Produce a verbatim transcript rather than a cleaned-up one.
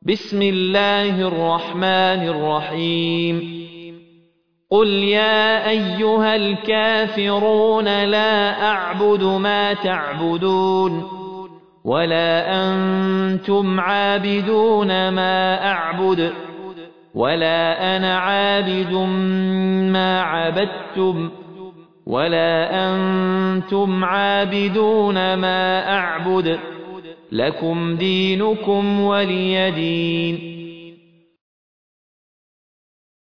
بسم الله الرحمن الرحيم قل يا أيها الكافرون لا أعبد ما تعبدون ولا أنتم عابدون ما أعبد ولا أنا عابد ما عبدتم ولا أنتم عابدون ما أعبد لكم دينكم ولي دين.